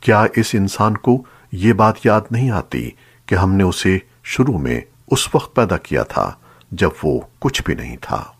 क्या इस इंसान को ये बात याद नहीं आती कि हमने उसे शुरू में उस वक्त पैदा किया था जब वो कुछ भी नहीं था।